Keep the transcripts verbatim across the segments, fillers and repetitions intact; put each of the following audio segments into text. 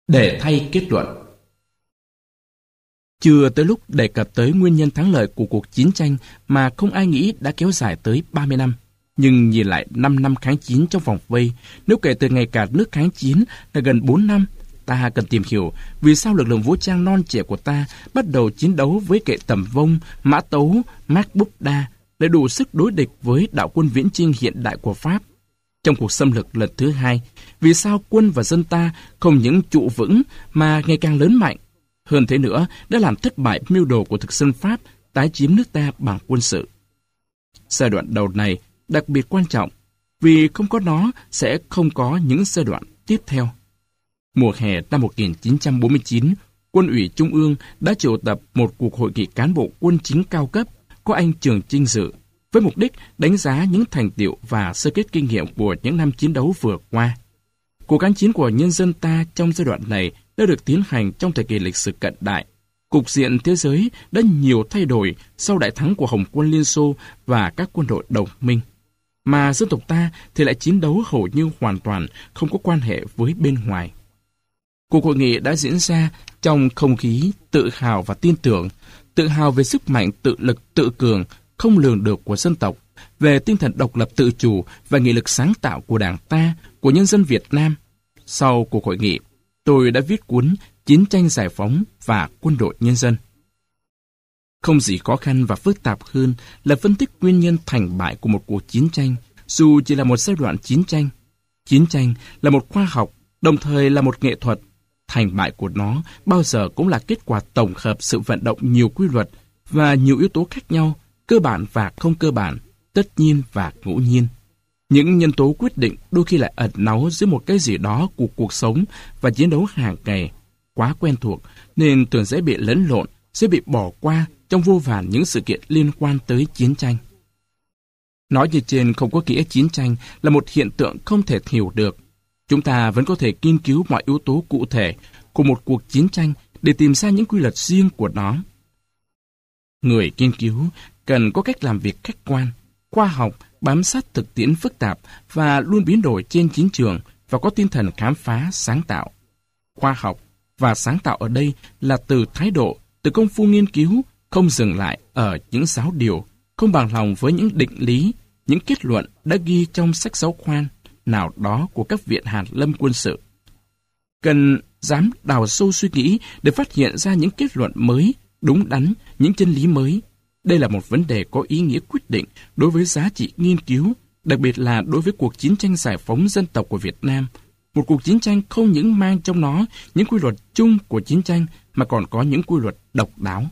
để thay kết luận. Chưa tới lúc đề cập tới nguyên nhân thắng lợi của cuộc chiến tranh mà không ai nghĩ đã kéo dài tới ba mươi năm. Nhưng nhìn lại năm năm kháng chiến trong vòng vây, nếu kể từ ngày cả nước kháng chiến là gần bốn năm, ta cần tìm hiểu vì sao lực lượng vũ trang non trẻ của ta bắt đầu chiến đấu với kệ tầm vông, mã tấu, mác búp đa để đủ sức đối địch với đạo quân viễn chinh hiện đại của Pháp. Trong cuộc xâm lược lần thứ hai, vì sao quân và dân ta không những trụ vững mà ngày càng lớn mạnh? Hơn thế nữa, đã làm thất bại mưu đồ của thực dân Pháp tái chiếm nước ta bằng quân sự. Giai đoạn đầu này đặc biệt quan trọng, vì không có nó sẽ không có những giai đoạn tiếp theo. Mùa hè năm một nghìn chín trăm bốn mươi chín, Quân ủy Trung ương đã triệu tập một cuộc hội nghị cán bộ quân chính cao cấp, có anh Trường Chinh dự, với mục đích đánh giá những thành tựu và sơ kết kinh nghiệm của những năm chiến đấu vừa qua. Cuộc kháng chiến của nhân dân ta trong giai đoạn này đã được tiến hành trong thời kỳ lịch sử cận đại. Cục diện thế giới đã nhiều thay đổi sau đại thắng của Hồng quân Liên Xô và các quân đội đồng minh. Mà dân tộc ta thì lại chiến đấu hầu như hoàn toàn không có quan hệ với bên ngoài. Cuộc hội nghị đã diễn ra trong không khí tự hào và tin tưởng, tự hào về sức mạnh tự lực tự cường không lường được của dân tộc, về tinh thần độc lập tự chủ và nghị lực sáng tạo của Đảng ta, của nhân dân Việt Nam. Sau cuộc hội nghị, tôi đã viết cuốn Chiến tranh giải phóng và Quân đội nhân dân. Không gì khó khăn và phức tạp hơn là phân tích nguyên nhân thành bại của một cuộc chiến tranh, dù chỉ là một giai đoạn chiến tranh. Chiến tranh là một khoa học, đồng thời là một nghệ thuật. Thành bại của nó bao giờ cũng là kết quả tổng hợp sự vận động nhiều quy luật và nhiều yếu tố khác nhau, cơ bản và không cơ bản, tất nhiên và ngẫu nhiên. Những nhân tố quyết định đôi khi lại ẩn náu dưới một cái gì đó của cuộc sống và chiến đấu hàng ngày, quá quen thuộc nên thường dễ bị lẫn lộn, sẽ bị bỏ qua trong vô vàn những sự kiện liên quan tới chiến tranh. Nói như trên không có nghĩa chiến tranh là một hiện tượng không thể hiểu được. Chúng ta vẫn có thể nghiên cứu mọi yếu tố cụ thể của một cuộc chiến tranh để tìm ra những quy luật riêng của nó. Người nghiên cứu cần có cách làm việc khách quan, khoa học, bám sát thực tiễn phức tạp và luôn biến đổi trên chiến trường và có tinh thần khám phá, sáng tạo. Khoa học và sáng tạo ở đây là từ thái độ, từ công phu nghiên cứu, không dừng lại ở những giáo điều, không bằng lòng với những định lý, những kết luận đã ghi trong sách giáo khoa nào đó của các viện hàn lâm quân sự. Cần dám đào sâu suy nghĩ để phát hiện ra những kết luận mới, đúng đắn, những chân lý mới. Đây là một vấn đề có ý nghĩa quyết định đối với giá trị nghiên cứu, đặc biệt là đối với cuộc chiến tranh giải phóng dân tộc của Việt Nam. Một cuộc chiến tranh không những mang trong nó những quy luật chung của chiến tranh mà còn có những quy luật độc đáo.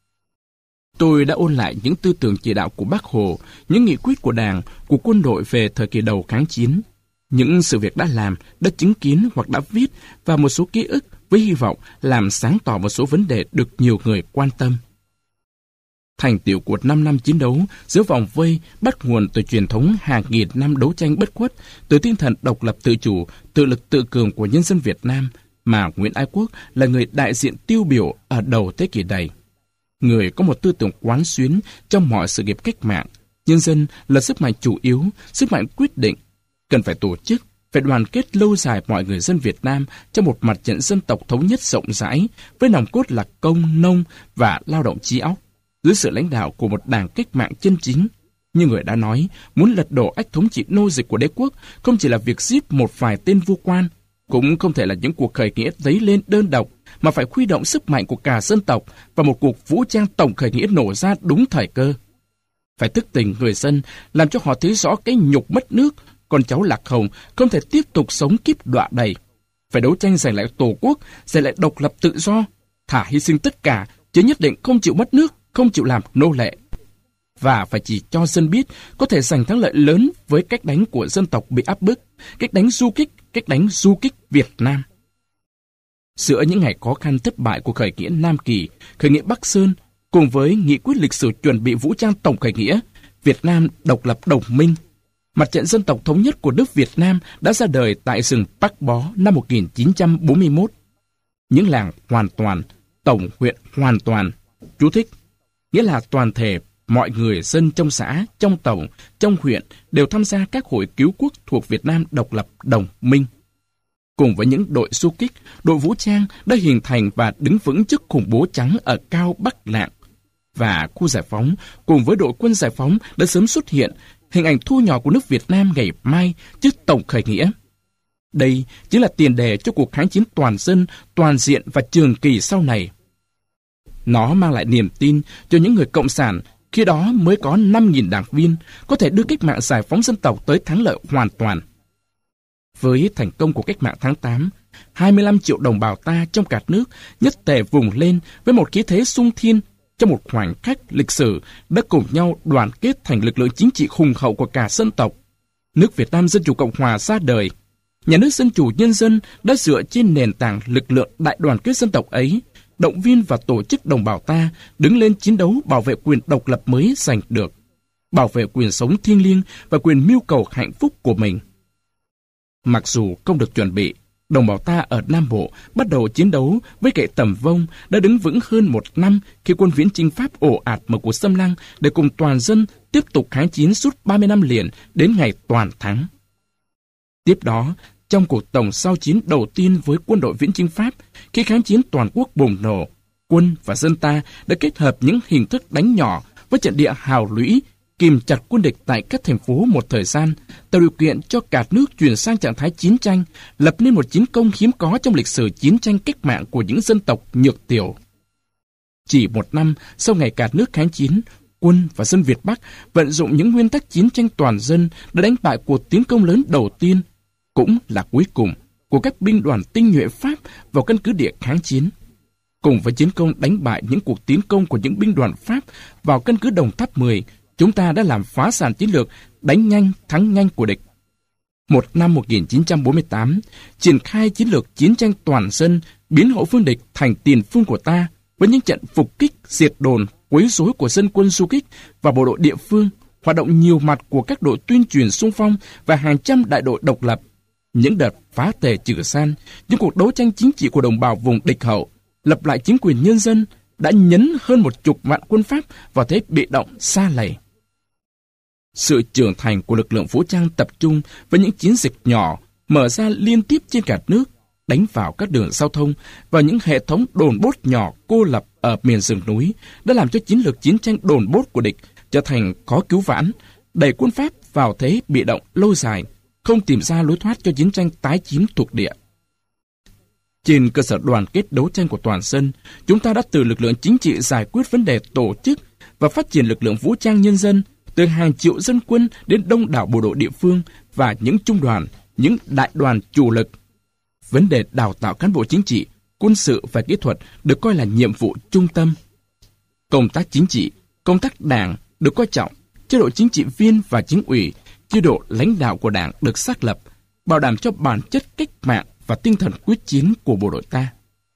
Tôi đã ôn lại những tư tưởng chỉ đạo của Bác Hồ, những nghị quyết của Đảng, của quân đội về thời kỳ đầu kháng chiến, những sự việc đã làm, đã chứng kiến hoặc đã viết và một số ký ức với hy vọng làm sáng tỏ một số vấn đề được nhiều người quan tâm. Thành tựu của năm năm chiến đấu giữa vòng vây bắt nguồn từ truyền thống hàng nghìn năm đấu tranh bất khuất, từ tinh thần độc lập tự chủ, tự lực tự cường của nhân dân Việt Nam mà Nguyễn Ái Quốc là người đại diện tiêu biểu ở đầu thế kỷ này. Người có một tư tưởng quán xuyến trong mọi sự nghiệp cách mạng. Nhân dân là sức mạnh chủ yếu, sức mạnh quyết định. Cần phải tổ chức, phải đoàn kết lâu dài mọi người dân Việt Nam trong một mặt trận dân tộc thống nhất rộng rãi, với nòng cốt là công, nông và lao động trí óc, dưới sự lãnh đạo của một đảng cách mạng chân chính. Như người đã nói, muốn lật đổ ách thống trị nô dịch của đế quốc không chỉ là việc giết một vài tên vua quan, cũng không thể là những cuộc khởi nghĩa dấy lên đơn độc, mà phải huy động sức mạnh của cả dân tộc và một cuộc vũ trang tổng khởi nghĩa nổ ra đúng thời cơ. Phải thức tỉnh người dân, làm cho họ thấy rõ cái nhục mất nước, con cháu Lạc Hồng không thể tiếp tục sống kiếp đọa đầy. Phải đấu tranh giành lại tổ quốc, giành lại độc lập tự do, thà hy sinh tất cả, chứ nhất định không chịu mất nước, không chịu làm nô lệ. Và phải chỉ cho dân biết có thể giành thắng lợi lớn với cách đánh của dân tộc bị áp bức, cách đánh du kích, cách đánh du kích Việt Nam. Giữa những ngày khó khăn thất bại của khởi nghĩa Nam Kỳ, khởi nghĩa Bắc Sơn, cùng với nghị quyết lịch sử chuẩn bị vũ trang tổng khởi nghĩa, Việt Nam độc lập đồng minh, Mặt trận dân tộc thống nhất của nước Việt Nam đã ra đời tại rừng Bắc Bó năm một nghìn chín trăm bốn mươi mốt. Những làng hoàn toàn, tổng huyện hoàn toàn, chú thích, nghĩa là toàn thể mọi người dân trong xã, trong tổng, trong huyện đều tham gia các hội cứu quốc thuộc Việt Nam độc lập đồng minh. cùng với những đội du kích, đội vũ trang đã hình thành và đứng vững trước khủng bố trắng ở Cao Bắc Lạng. Và khu giải phóng cùng với đội quân giải phóng đã sớm xuất hiện hình ảnh thu nhỏ của nước Việt Nam ngày mai trước tổng khởi nghĩa. Đây chính là tiền đề cho cuộc kháng chiến toàn dân, toàn diện và trường kỳ sau này. Nó mang lại niềm tin cho những người cộng sản khi đó mới có năm nghìn đảng viên có thể đưa cách mạng giải phóng dân tộc tới thắng lợi hoàn toàn. Với thành công của cách mạng tháng tám, hai mươi lăm triệu đồng bào ta trong cả nước nhất tề vùng lên với một khí thế sung thiên trong một khoảnh khắc lịch sử đã cùng nhau đoàn kết thành lực lượng chính trị hùng hậu của cả dân tộc. Nước Việt Nam Dân Chủ Cộng Hòa ra đời. Nhà nước Dân Chủ Nhân dân đã dựa trên nền tảng lực lượng đại đoàn kết dân tộc ấy, động viên và tổ chức đồng bào ta đứng lên chiến đấu bảo vệ quyền độc lập mới giành được, bảo vệ quyền sống thiêng liêng và quyền mưu cầu hạnh phúc của mình. Mặc dù không được chuẩn bị, đồng bào ta ở Nam Bộ bắt đầu chiến đấu với kệ Tầm Vông đã đứng vững hơn một năm khi quân viễn chinh Pháp ồ ạt mở cuộc xâm lăng để cùng toàn dân tiếp tục kháng chiến suốt ba mươi năm liền đến ngày toàn thắng. Tiếp đó, trong cuộc tổng giao chiến đầu tiên với quân đội viễn chinh Pháp, khi kháng chiến toàn quốc bùng nổ, quân và dân ta đã kết hợp những hình thức đánh nhỏ với trận địa hào lũy, kìm chặt quân địch tại các thành phố một thời gian, tạo điều kiện cho cả nước chuyển sang trạng thái chiến tranh, lập nên một chiến công hiếm có trong lịch sử chiến tranh cách mạng của những dân tộc nhược tiểu. Chỉ một năm sau ngày cả nước kháng chiến, quân và dân Việt Bắc vận dụng những nguyên tắc chiến tranh toàn dân đã đánh bại cuộc tiến công lớn đầu tiên, cũng là cuối cùng, của các binh đoàn tinh nhuệ Pháp vào căn cứ địa kháng chiến. Cùng với chiến công đánh bại những cuộc tiến công của những binh đoàn Pháp vào căn cứ Đồng Tháp mười, chúng ta đã làm phá sản chiến lược đánh nhanh thắng nhanh của địch. Một năm một nghìn chín trăm bốn mươi tám, triển khai chiến lược chiến tranh toàn dân, biến hậu phương địch thành tiền phương của ta, với những trận phục kích, diệt đồn, quấy rối của dân quân du kích và bộ đội địa phương, hoạt động nhiều mặt của các đội tuyên truyền xung phong và hàng trăm đại đội độc lập, những đợt phá tề trừ san, những cuộc đấu tranh chính trị của đồng bào vùng địch hậu, lập lại chính quyền nhân dân, đã nhấn hơn một chục vạn quân Pháp vào thế bị động sa lầy. Sự trưởng thành của lực lượng vũ trang tập trung với những chiến dịch nhỏ mở ra liên tiếp trên cả nước, đánh vào các đường giao thông, vào những hệ thống đồn bốt nhỏ cô lập ở miền rừng núi, đã làm cho chiến lược chiến tranh đồn bốt của địch trở thành khó cứu vãn, đẩy quân Pháp vào thế bị động lâu dài, không tìm ra lối thoát cho chiến tranh tái chiếm thuộc địa. Trên cơ sở đoàn kết đấu tranh của toàn dân, chúng ta đã từ lực lượng chính trị giải quyết vấn đề tổ chức và phát triển lực lượng vũ trang nhân dân, từ hàng triệu dân quân đến đông đảo bộ đội địa phương và những trung đoàn, những đại đoàn chủ lực. Vấn đề đào tạo cán bộ chính trị, quân sự và kỹ thuật được coi là nhiệm vụ trung tâm. Công tác chính trị, công tác đảng được coi trọng, chế độ chính trị viên và chính ủy, chế độ lãnh đạo của đảng được xác lập, bảo đảm cho bản chất cách mạng và tinh thần quyết chiến của bộ đội ta.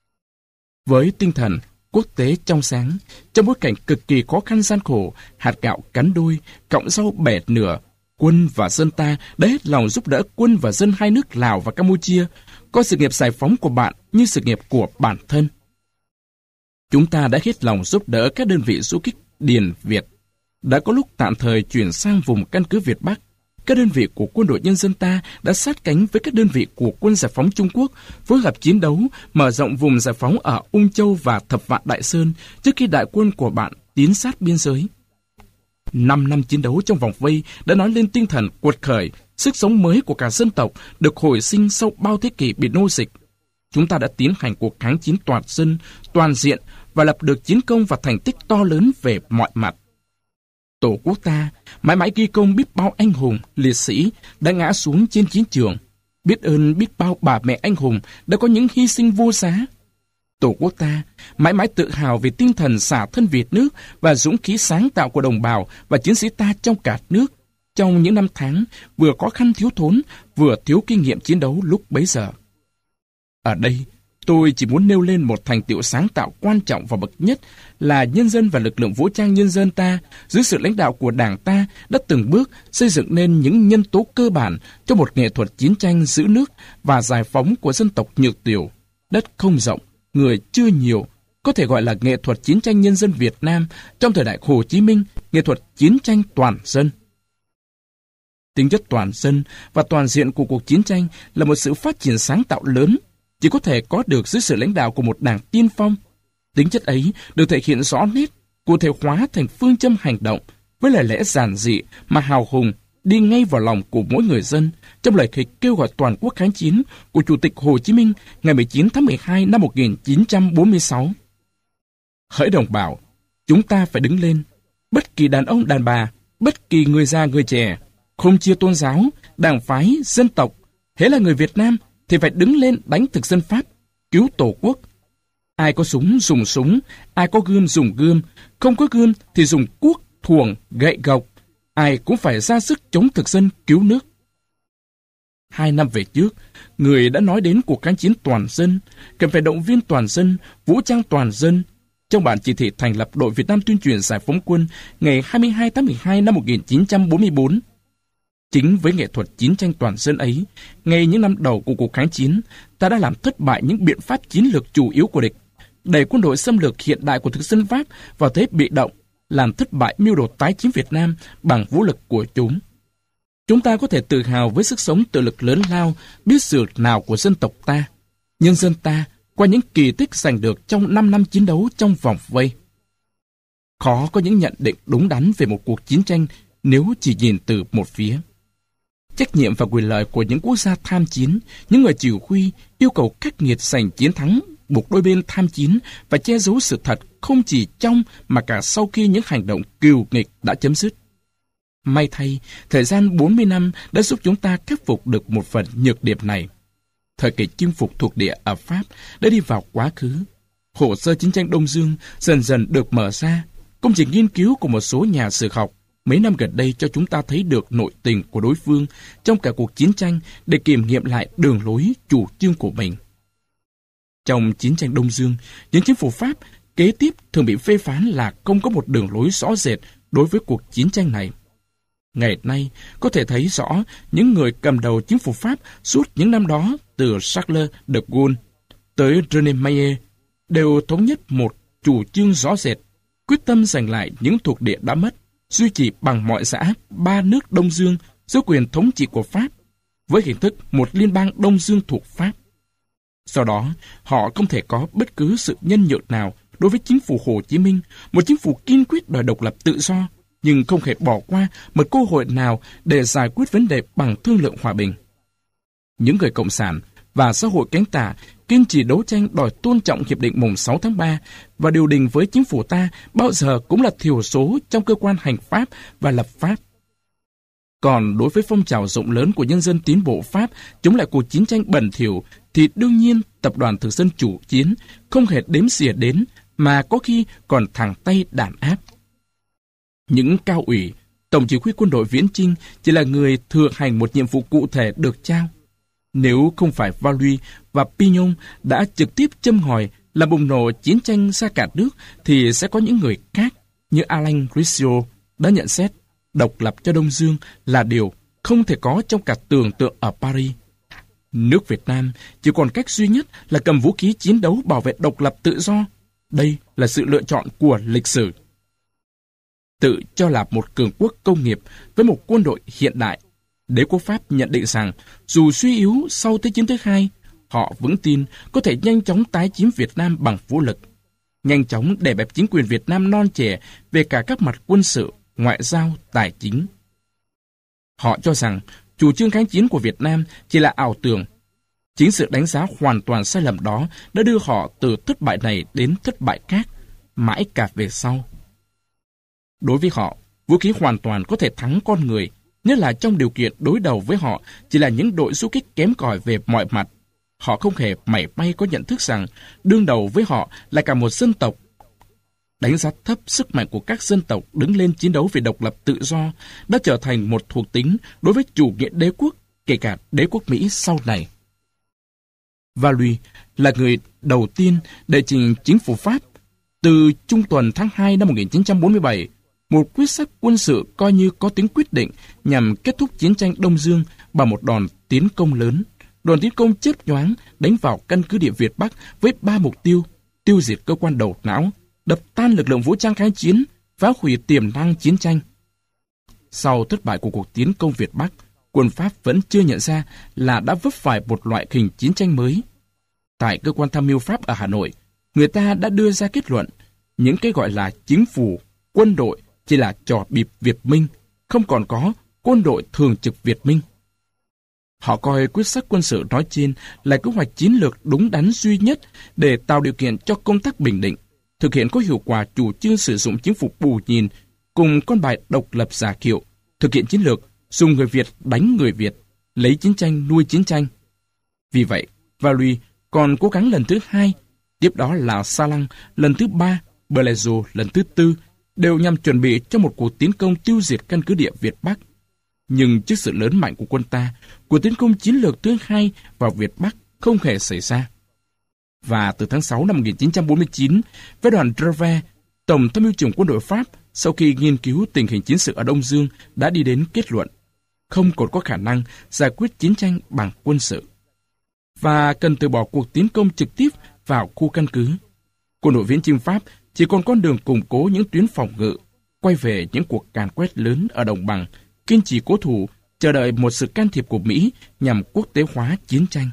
Với tinh thần quốc tế trong sáng, trong bối cảnh cực kỳ khó khăn gian khổ, hạt gạo cắn đôi, cọng rau bẻ nửa, quân và dân ta đã hết lòng giúp đỡ quân và dân hai nước Lào và Campuchia, coi sự nghiệp giải phóng của bạn như sự nghiệp của bản thân. Chúng ta đã hết lòng giúp đỡ các đơn vị du kích Điền Việt, đã có lúc tạm thời chuyển sang vùng căn cứ Việt Bắc. Các đơn vị của quân đội nhân dân ta đã sát cánh với các đơn vị của quân giải phóng Trung Quốc, phối hợp chiến đấu, mở rộng vùng giải phóng ở Ung Châu và Thập Vạn Đại Sơn trước khi đại quân của bạn tiến sát biên giới. Năm năm chiến đấu trong vòng vây đã nói lên tinh thần quật khởi, sức sống mới của cả dân tộc được hồi sinh sau bao thế kỷ bị nô dịch. Chúng ta đã tiến hành cuộc kháng chiến toàn dân, toàn diện và lập được chiến công và thành tích to lớn về mọi mặt. Tổ quốc ta mãi mãi ghi công biết bao anh hùng, liệt sĩ đã ngã xuống trên chiến trường, biết ơn biết bao bà mẹ anh hùng đã có những hy sinh vô giá. Tổ quốc ta mãi mãi tự hào về tinh thần xả thân Việt nước và dũng khí sáng tạo của đồng bào và chiến sĩ ta trong cả nước, trong những năm tháng vừa khó khăn thiếu thốn, vừa thiếu kinh nghiệm chiến đấu lúc bấy giờ. Ở đây, tôi chỉ muốn nêu lên một thành tựu sáng tạo quan trọng và bậc nhất là nhân dân và lực lượng vũ trang nhân dân ta, dưới sự lãnh đạo của Đảng ta, đã từng bước xây dựng nên những nhân tố cơ bản cho một nghệ thuật chiến tranh giữ nước và giải phóng của dân tộc nhược tiểu. Đất không rộng, người chưa nhiều, có thể gọi là nghệ thuật chiến tranh nhân dân Việt Nam trong thời đại Hồ Chí Minh, nghệ thuật chiến tranh toàn dân. Tính chất toàn dân và toàn diện của cuộc chiến tranh là một sự phát triển sáng tạo lớn, chỉ có thể có được dưới sự lãnh đạo của một đảng tiên phong. Tính chất ấy được thể hiện rõ nét, cụ thể hóa thành phương châm hành động, với lời lẽ giản dị mà hào hùng, đi ngay vào lòng của mỗi người dân, trong lời kịch kêu gọi toàn quốc kháng chiến của Chủ tịch Hồ Chí Minh ngày mười chín tháng mười hai năm một nghìn chín trăm bốn mươi sáu. Hỡi đồng bào, chúng ta phải đứng lên, bất kỳ đàn ông đàn bà, bất kỳ người già người trẻ, không chia tôn giáo, đảng phái, dân tộc, hễ là người Việt Nam thì phải đứng lên đánh thực dân Pháp, cứu Tổ quốc. Ai có súng dùng súng, ai có gươm dùng gươm, không có gươm thì dùng cuốc, thuồng, gậy gộc, ai cũng phải ra sức chống thực dân cứu nước. Hai năm về trước, người đã nói đến cuộc kháng chiến toàn dân, cần phải động viên toàn dân, vũ trang toàn dân. Trong bản chỉ thị thành lập đội Việt Nam tuyên truyền giải phóng quân ngày hai mươi hai tháng mười hai năm một nghìn chín trăm bốn mươi tư. Chính với nghệ thuật chiến tranh toàn dân ấy, ngay những năm đầu của cuộc kháng chiến, ta đã làm thất bại những biện pháp chiến lược chủ yếu của địch, đẩy quân đội xâm lược hiện đại của thực dân Pháp vào thế bị động, làm thất bại mưu đồ tái chiếm Việt Nam bằng vũ lực của chúng. Chúng ta có thể tự hào với sức sống tự lực lớn lao, biết sự nào của dân tộc ta, nhân dân ta, qua những kỳ tích giành được trong năm năm chiến đấu trong vòng vây. Khó có những nhận định đúng đắn về một cuộc chiến tranh nếu chỉ nhìn từ một phía. Trách nhiệm và quyền lợi của những quốc gia tham chiến, những người chỉ huy yêu cầu khắc nghiệt giành chiến thắng, buộc đôi bên tham chiến và che giấu sự thật không chỉ trong mà cả sau khi những hành động cừu nghịch đã chấm dứt. May thay, thời gian bốn mươi năm đã giúp chúng ta khắc phục được một phần nhược điểm này. Thời kỳ chinh phục thuộc địa ở Pháp đã đi vào quá khứ. Hồ sơ chiến tranh Đông Dương dần dần được mở ra. Công trình nghiên cứu của một số nhà sử học mấy năm gần đây cho chúng ta thấy được nội tình của đối phương trong cả cuộc chiến tranh để kiểm nghiệm lại đường lối chủ trương của mình. Trong chiến tranh Đông Dương, những chính phủ Pháp kế tiếp thường bị phê phán là không có một đường lối rõ rệt đối với cuộc chiến tranh này. Ngày nay, có thể thấy rõ những người cầm đầu chính phủ Pháp suốt những năm đó, từ Charles de Gaulle tới René Mayer, đều thống nhất một chủ trương rõ rệt, quyết tâm giành lại những thuộc địa đã mất, duy trì bằng mọi giá ba nước Đông Dương dưới quyền thống trị của Pháp, với hình thức một liên bang Đông Dương thuộc Pháp. Do đó, họ không thể có bất cứ sự nhân nhượng nào đối với chính phủ Hồ Chí Minh, một chính phủ kiên quyết đòi độc lập tự do, nhưng không thể bỏ qua một cơ hội nào để giải quyết vấn đề bằng thương lượng hòa bình. Những người cộng sản và xã hội cánh tả kiên trì đấu tranh đòi tôn trọng hiệp định mùng sáu tháng ba và điều đình với chính phủ ta bao giờ cũng là thiểu số trong cơ quan hành pháp và lập pháp. Còn đối với phong trào rộng lớn của nhân dân tiến bộ Pháp chống lại cuộc chiến tranh bẩn thỉu thì đương nhiên tập đoàn thực dân chủ chiến không hề đếm xỉa đến mà có khi còn thẳng tay đàn áp. Những cao ủy, tổng chỉ huy quân đội viễn chinh chỉ là người thừa hành một nhiệm vụ cụ thể được trao. Nếu không phải Valois và Pignon đã trực tiếp châm ngòi làm bùng nổ chiến tranh ra cả nước thì sẽ có những người khác như Alain Grissiot đã nhận xét độc lập cho Đông Dương là điều không thể có trong cả tưởng tượng ở Paris. Nước Việt Nam chỉ còn cách duy nhất là cầm vũ khí chiến đấu bảo vệ độc lập tự do. Đây là sự lựa chọn của lịch sử. Tự cho là một cường quốc công nghiệp với một quân đội hiện đại, đế quốc Pháp nhận định rằng dù suy yếu sau Thế chiến thứ hai, họ vững tin có thể nhanh chóng tái chiếm Việt Nam bằng vũ lực, nhanh chóng đè bẹp chính quyền Việt Nam non trẻ về cả các mặt quân sự, ngoại giao, tài chính. Họ cho rằng chủ trương kháng chiến của Việt Nam chỉ là ảo tưởng. Chính sự đánh giá hoàn toàn sai lầm đó đã đưa họ từ thất bại này đến thất bại khác, mãi cả về sau. Đối với họ, vũ khí hoàn toàn có thể thắng con người, nhất là trong điều kiện đối đầu với họ chỉ là những đội du kích kém cỏi về mọi mặt. Họ không hề mảy may có nhận thức rằng đương đầu với họ là cả một dân tộc. Đánh giá thấp sức mạnh của các dân tộc đứng lên chiến đấu vì độc lập tự do đã trở thành một thuộc tính đối với chủ nghĩa đế quốc, kể cả đế quốc Mỹ sau này. Valois là người đầu tiên đệ trình chính phủ Pháp từ trung tuần tháng hai năm một nghìn chín trăm bốn mươi bảy, một quyết sách quân sự coi như có tính quyết định nhằm kết thúc chiến tranh Đông Dương bằng một đòn tiến công lớn. Đòn tiến công chớp nhoáng đánh vào căn cứ địa Việt Bắc với ba mục tiêu: tiêu diệt cơ quan đầu não, đập tan lực lượng vũ trang kháng chiến, phá hủy tiềm năng chiến tranh. Sau thất bại của cuộc tiến công Việt Bắc, quân Pháp vẫn chưa nhận ra là đã vấp phải một loại hình chiến tranh mới. Tại cơ quan tham mưu Pháp ở Hà Nội, người ta đã đưa ra kết luận những cái gọi là chính phủ, quân đội chỉ là trò bịp Việt Minh, không còn có quân đội thường trực Việt Minh. Họ coi quyết sách quân sự nói trên là kế hoạch chiến lược đúng đắn duy nhất để tạo điều kiện cho công tác bình định, thực hiện có hiệu quả chủ trương sử dụng chính phủ bù nhìn cùng con bài độc lập giả kiệu, thực hiện chiến lược dùng người Việt đánh người Việt, lấy chiến tranh nuôi chiến tranh. Vì vậy, Valois còn cố gắng lần thứ hai, tiếp đó là Sa Lăng lần thứ ba, Bellezo lần thứ tư, đều nhằm chuẩn bị cho một cuộc tiến công tiêu diệt căn cứ địa Việt Bắc. Nhưng trước sự lớn mạnh của quân ta, cuộc tiến công chiến lược thứ hai vào Việt Bắc không hề xảy ra. Và từ tháng sáu năm một nghìn chín trăm bốn mươi chín, với đoàn Drevet, Tổng tham mưu trưởng quân đội Pháp, sau khi nghiên cứu tình hình chiến sự ở Đông Dương, đã đi đến kết luận không còn có khả năng giải quyết chiến tranh bằng quân sự, và cần từ bỏ cuộc tiến công trực tiếp vào khu căn cứ. Quân đội viễn chinh Pháp chỉ còn con đường củng cố những tuyến phòng ngự, quay về những cuộc càn quét lớn ở đồng bằng, kiên trì cố thủ, chờ đợi một sự can thiệp của Mỹ nhằm quốc tế hóa chiến tranh.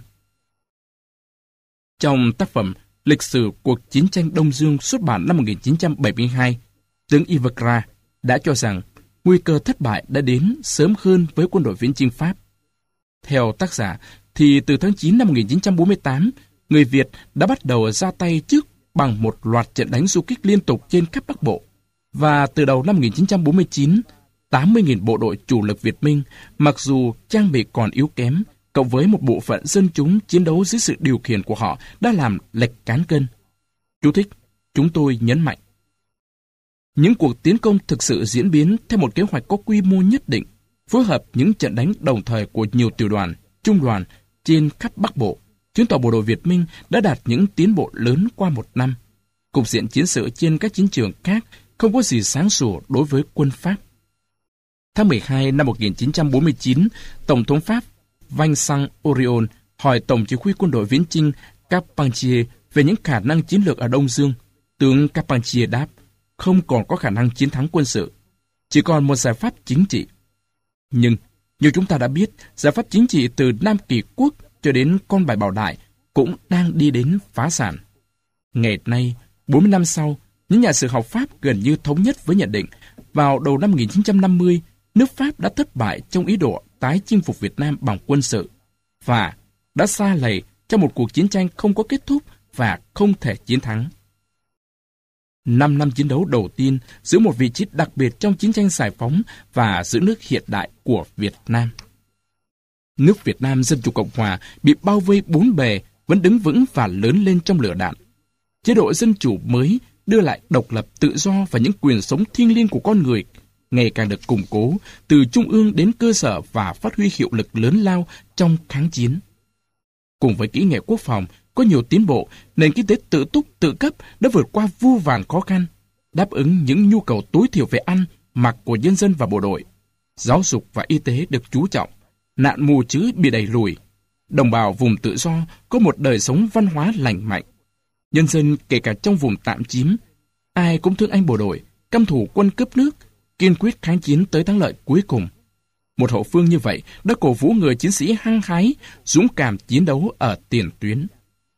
Trong tác phẩm Lịch sử cuộc chiến tranh Đông Dương xuất bản năm một nghìn chín trăm bảy mươi hai, tướng Yves Gras đã cho rằng nguy cơ thất bại đã đến sớm hơn với quân đội viễn chinh Pháp. Theo tác giả, thì từ tháng chín năm một nghìn chín trăm bốn mươi tám, người Việt đã bắt đầu ra tay trước bằng một loạt trận đánh du kích liên tục trên khắp Bắc Bộ. Và từ đầu năm một nghìn chín trăm bốn mươi chín, tám mươi nghìn bộ đội chủ lực Việt Minh, mặc dù trang bị còn yếu kém, cộng với một bộ phận dân chúng chiến đấu dưới sự điều khiển của họ đã làm lệch cán cân. Chú thích, chúng tôi nhấn mạnh. Những cuộc tiến công thực sự diễn biến theo một kế hoạch có quy mô nhất định, phối hợp những trận đánh đồng thời của nhiều tiểu đoàn, trung đoàn trên khắp Bắc Bộ, chứng tỏ bộ đội Việt Minh đã đạt những tiến bộ lớn qua một năm. Cục diện chiến sự trên các chiến trường khác không có gì sáng sủa đối với quân Pháp. Tháng mười hai năm một nghìn chín trăm bốn mươi chín, Tổng thống Pháp Vincent Auriol hỏi Tổng chỉ huy quân đội viễn chinh Carpentier về những khả năng chiến lược ở Đông Dương. Tướng Carpentier đáp, không còn có khả năng chiến thắng quân sự, chỉ còn một giải pháp chính trị. Nhưng, như chúng ta đã biết, giải pháp chính trị từ Nam Kỳ Quốc cho đến Con Bài Bảo Đại cũng đang đi đến phá sản. Ngày nay, bốn mươi năm sau, những nhà sử học Pháp gần như thống nhất với nhận định vào đầu năm một nghìn chín trăm năm mươi, nước Pháp đã thất bại trong ý đồ tái chinh phục Việt Nam bằng quân sự và đã sa lầy trong một cuộc chiến tranh không có kết thúc và không thể chiến thắng. Năm năm chiến đấu đầu tiên giữ một vị trí đặc biệt trong chiến tranh giải phóng và giữ nước hiện đại của Việt Nam. Nước Việt Nam Dân Chủ Cộng Hòa bị bao vây bốn bề vẫn đứng vững và lớn lên trong lửa đạn. Chế độ dân chủ mới đưa lại độc lập, tự do và những quyền sống thiêng liêng của con người ngày càng được củng cố từ trung ương đến cơ sở và phát huy hiệu lực lớn lao trong kháng chiến. Cùng với kỹ nghệ quốc phòng có nhiều tiến bộ, nền kinh tế tự túc tự cấp đã vượt qua vô vàn khó khăn, đáp ứng những nhu cầu tối thiểu về ăn, mặc của nhân dân và bộ đội. Giáo dục và y tế được chú trọng, nạn mù chữ bị đẩy lùi. Đồng bào vùng tự do có một đời sống văn hóa lành mạnh. Nhân dân kể cả trong vùng tạm chiếm, ai cũng thương anh bộ đội, căm thù quân cướp nước, kiên quyết kháng chiến tới thắng lợi cuối cùng. Một hậu phương như vậy đã cổ vũ người chiến sĩ hăng hái, dũng cảm chiến đấu ở tiền tuyến.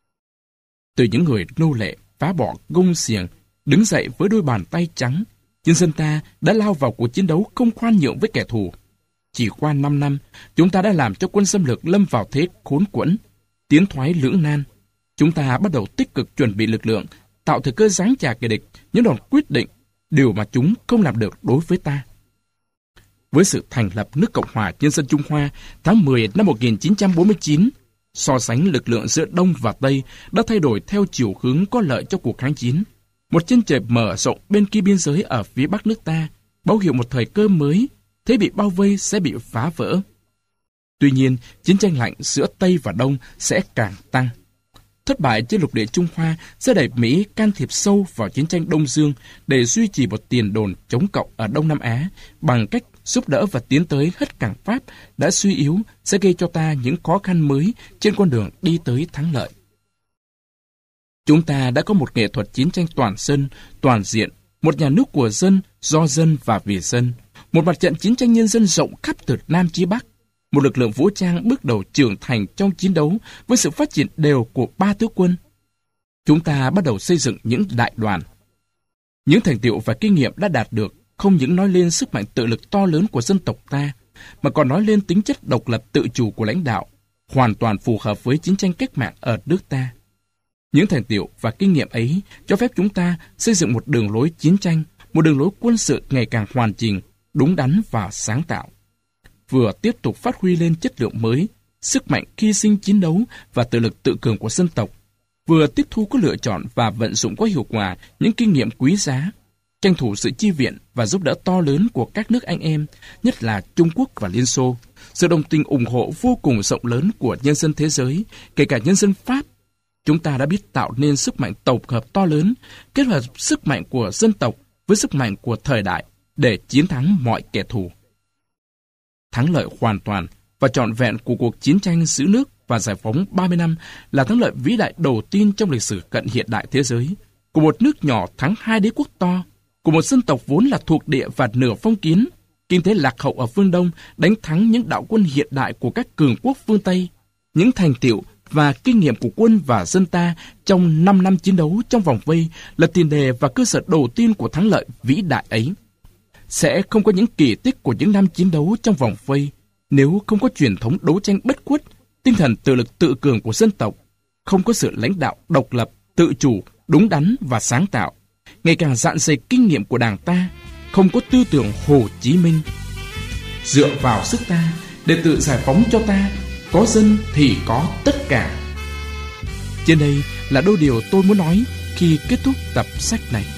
Từ những người nô lệ phá bỏ gông xiềng, đứng dậy với đôi bàn tay trắng, nhân dân ta đã lao vào cuộc chiến đấu không khoan nhượng với kẻ thù. Chỉ qua năm năm, chúng ta đã làm cho quân xâm lược lâm vào thế khốn quẫn, tiến thoái lưỡng nan. Chúng ta bắt đầu tích cực chuẩn bị lực lượng, tạo thời cơ giáng trả kẻ địch những đòn quyết định, điều mà chúng không làm được đối với ta. Với sự thành lập nước Cộng hòa Nhân dân Trung Hoa tháng mười năm một nghìn chín trăm bốn mươi chín, so sánh lực lượng giữa Đông và Tây đã thay đổi theo chiều hướng có lợi cho cuộc kháng chiến. Một chân trời mở rộng bên kia biên giới ở phía Bắc nước ta, báo hiệu một thời cơ mới, thế bị bao vây sẽ bị phá vỡ. Tuy nhiên, chiến tranh lạnh giữa Tây và Đông sẽ càng tăng. Thất bại trên lục địa Trung Hoa sẽ đẩy Mỹ can thiệp sâu vào chiến tranh Đông Dương để duy trì một tiền đồn chống cộng ở Đông Nam Á bằng cách giúp đỡ và tiến tới hất cảng Pháp đã suy yếu sẽ gây cho ta những khó khăn mới trên con đường đi tới thắng lợi. Chúng ta đã có một nghệ thuật chiến tranh toàn dân, toàn diện, một nhà nước của dân, do dân và vì dân, một mặt trận chiến tranh nhân dân rộng khắp từ Nam chí Bắc. một lực lượng vũ trang bước đầu trưởng thành trong chiến đấu với sự phát triển đều của ba tướng quân. Chúng ta bắt đầu xây dựng những đại đoàn. Những thành tựu và kinh nghiệm đã đạt được không những nói lên sức mạnh tự lực to lớn của dân tộc ta, mà còn nói lên tính chất độc lập tự chủ của lãnh đạo, hoàn toàn phù hợp với chiến tranh cách mạng ở nước ta. Những thành tựu và kinh nghiệm ấy cho phép chúng ta xây dựng một đường lối chiến tranh, một đường lối quân sự ngày càng hoàn chỉnh, đúng đắn và sáng tạo. Vừa tiếp tục phát huy lên chất lượng mới, sức mạnh hy sinh chiến đấu và tự lực tự cường của dân tộc, vừa tiếp thu có lựa chọn và vận dụng có hiệu quả những kinh nghiệm quý giá, tranh thủ sự chi viện và giúp đỡ to lớn của các nước anh em, nhất là Trung Quốc và Liên Xô, sự đồng tình ủng hộ vô cùng rộng lớn của nhân dân thế giới, kể cả nhân dân Pháp. Chúng ta đã biết tạo nên sức mạnh tổng hợp to lớn, kết hợp sức mạnh của dân tộc với sức mạnh của thời đại để chiến thắng mọi kẻ thù. Thắng lợi hoàn toàn và trọn vẹn của cuộc chiến tranh giữ nước và giải phóng ba mươi năm là thắng lợi vĩ đại đầu tiên trong lịch sử cận hiện đại thế giới, của một nước nhỏ thắng hai đế quốc to, của một dân tộc vốn là thuộc địa và nửa phong kiến, kinh tế lạc hậu ở phương Đông đánh thắng những đạo quân hiện đại của các cường quốc phương Tây. Những thành tựu và kinh nghiệm của quân và dân ta trong năm năm chiến đấu trong vòng vây là tiền đề và cơ sở đầu tiên của thắng lợi vĩ đại ấy. Sẽ không có những kỳ tích của những năm chiến đấu trong vòng vây nếu không có truyền thống đấu tranh bất khuất, tinh thần tự lực tự cường của dân tộc, không có sự lãnh đạo độc lập, tự chủ, đúng đắn và sáng tạo, ngày càng dạn dày kinh nghiệm của Đảng ta, không có tư tưởng Hồ Chí Minh. Dựa vào sức ta để tự giải phóng cho ta, có dân thì có tất cả. Trên đây là đôi điều tôi muốn nói khi kết thúc tập sách này.